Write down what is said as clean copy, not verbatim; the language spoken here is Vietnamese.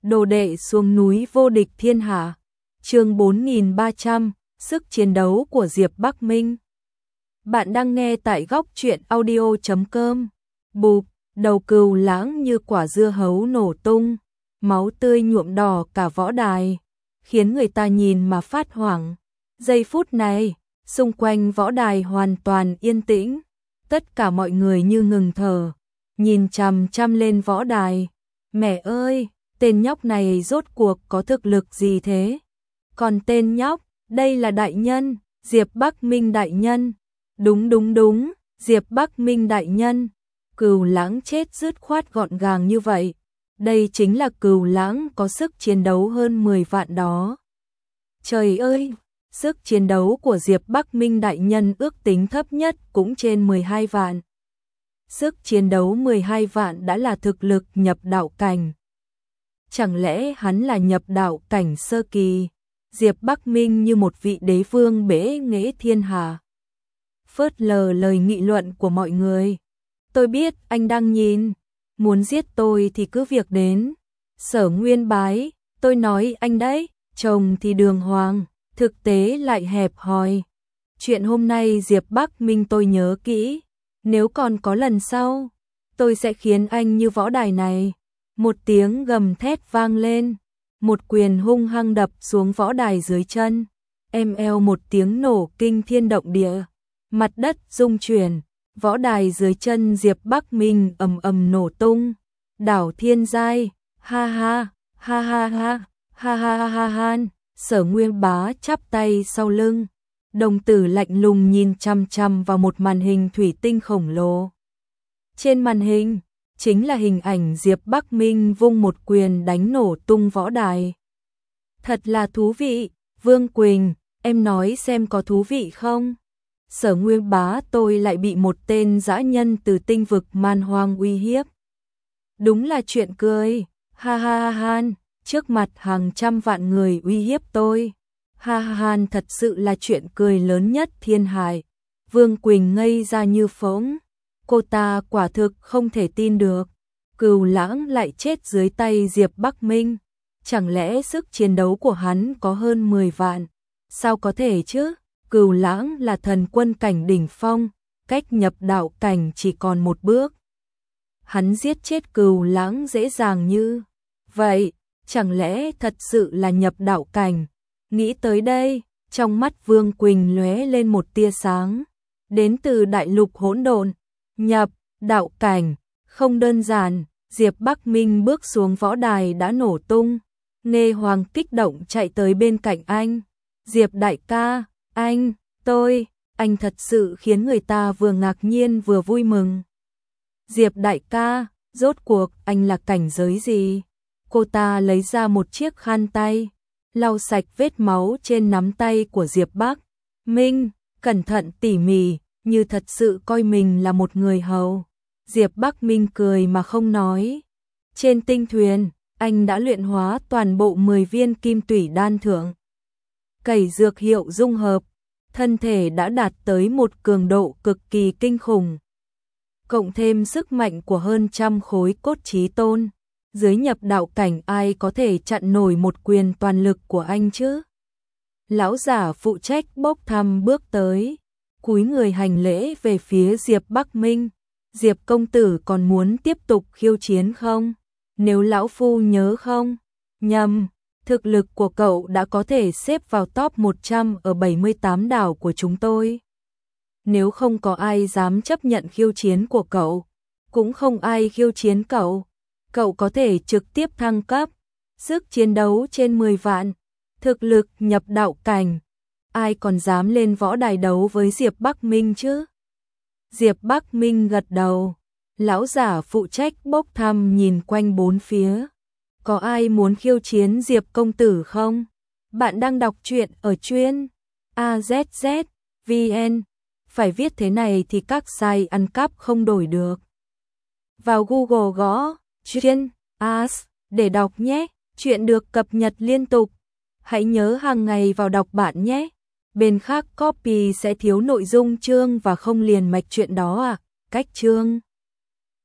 Đồ đệ xuống núi vô địch thiên hạ. Chương 4300, sức chiến đấu của Diệp Bắc Minh. Bạn đang nghe tại góc truyện audio.com. Bụp, đầu cừu lãng như quả dưa hấu nổ tung, máu tươi nhuộm đỏ cả võ đài, khiến người ta nhìn mà phát hoảng. Giây phút này, xung quanh võ đài hoàn toàn yên tĩnh, tất cả mọi người như ngừng thở, nhìn chằm chằm lên võ đài. Mẹ ơi, tên nhóc này rốt cuộc có thực lực gì thế? Còn tên nhóc, đây là đại nhân, Diệp Bắc Minh đại nhân. Đúng, Diệp Bắc Minh đại nhân. Cừu lãng chết dứt khoát gọn gàng như vậy. Đây chính là cừu lãng có sức chiến đấu hơn 10 vạn đó. Trời ơi, sức chiến đấu của Diệp Bắc Minh đại nhân ước tính thấp nhất cũng trên 12 vạn. Sức chiến đấu 12 vạn đã là thực lực nhập đạo cảnh. Chẳng lẽ hắn là nhập đạo cảnh sơ kỳ? Diệp Bắc Minh như một vị đế vương bẽ nghễ thiên hạ. Phớt lờ lời nghị luận của mọi người. Tôi biết anh đang nhìn, muốn giết tôi thì cứ việc đến. Sở Nguyên bái, tôi nói anh đấy, chồng thì đường hoàng, thực tế lại hẹp hòi. Chuyện hôm nay Diệp Bắc Minh tôi nhớ kỹ, nếu còn có lần sau, tôi sẽ khiến anh như võ đài này. Một tiếng gầm thét vang lên, một quyền hung hăng đập xuống võ đài dưới chân. Eo một tiếng nổ kinh thiên động địa, mặt đất rung chuyển, võ đài dưới chân Diệp Bắc Minh ầm ầm nổ tung. Đảo Thiên Giai, ha ha, ha ha ha, ha ha ha ha ha. Sở Nguyên bá chắp tay sau lưng, đồng tử lạnh lùng nhìn chằm chằm vào một màn hình thủy tinh khổng lồ. Trên màn hình chính là hình ảnh Diệp Bắc Minh vung một quyền đánh nổ tung võ đài. Thật là thú vị, Vương Quỳnh, em nói xem có thú vị không? Sở Nguyên bá tôi lại bị một tên dã nhân từ tinh vực man hoang uy hiếp. Đúng là chuyện cười, ha ha ha ha, trước mặt hàng trăm vạn người uy hiếp tôi. Ha ha ha, thật sự là chuyện cười lớn nhất thiên hải. Vương Quỳnh ngây ra như phỗng. Cô ta quả thực không thể tin được, cừu lãng lại chết dưới tay Diệp Bắc Minh. Chẳng lẽ sức chiến đấu của hắn có hơn 10 vạn? Sao có thể chứ? Cừu lãng là thần quân cảnh đỉnh phong, cách nhập đạo cảnh chỉ còn một bước. Hắn giết chết cừu lãng dễ dàng như vậy, chẳng lẽ thật sự là nhập đạo cảnh? Nghĩ tới đây, trong mắt Vương Quỳnh lóe lên một tia sáng, đến từ đại lục hỗn độn. Nhập đạo cảnh, không đơn giản. Diệp Bắc Minh bước xuống võ đài đã nổ tung. Nghe Hoàng kích động chạy tới bên cạnh anh. Diệp đại ca, anh thật sự khiến người ta vừa ngạc nhiên vừa vui mừng. Diệp đại ca, rốt cuộc anh là cảnh giới gì? Cô ta lấy ra một chiếc khăn tay, lau sạch vết máu trên nắm tay của Diệp Bắc Minh, cẩn thận tỉ mỉ, như thật sự coi mình là một người hầu. Diệp Bắc Minh cười mà không nói. Trên tinh thuyền, anh đã luyện hóa toàn bộ 10 viên kim tủy đan thượng. Cẩy dược hiệu dung hợp, thân thể đã đạt tới một cường độ cực kỳ kinh khủng. Cộng thêm sức mạnh của hơn trăm khối cốt chí tôn, dưới nhập đạo cảnh ai có thể chặn nổi một quyền toàn lực của anh chứ? Lão giả phụ trách bốc thăm bước tới, cúi người hành lễ về phía Diệp Bắc Minh. Diệp công tử còn muốn tiếp tục khiêu chiến không? Nếu lão phu nhớ không nhầm, thực lực của cậu đã có thể xếp vào top 100 ở 78 đảo của chúng tôi. Nếu không có ai dám chấp nhận khiêu chiến của cậu, cũng không ai khiêu chiến cậu. Cậu có thể trực tiếp thăng cấp, sức chiến đấu trên 10 vạn, thực lực nhập đạo cảnh. Ai còn dám lên võ đài đấu với Diệp Bắc Minh chứ? Diệp Bắc Minh gật đầu. Lão giả phụ trách bốc thăm nhìn quanh bốn phía. Có ai muốn khiêu chiến Diệp công tử không? Bạn đang đọc truyện ở chuyên AZZ VN. Phải viết thế này thì các site ăn cắp không đổi được. Vào Google gõ chuyên AS để đọc nhé. Chuyện được cập nhật liên tục. Hãy nhớ hàng ngày vào đọc bạn nhé. Bên khác copy sẽ thiếu nội dung chương và không liền mạch chuyện đó à? Cách chương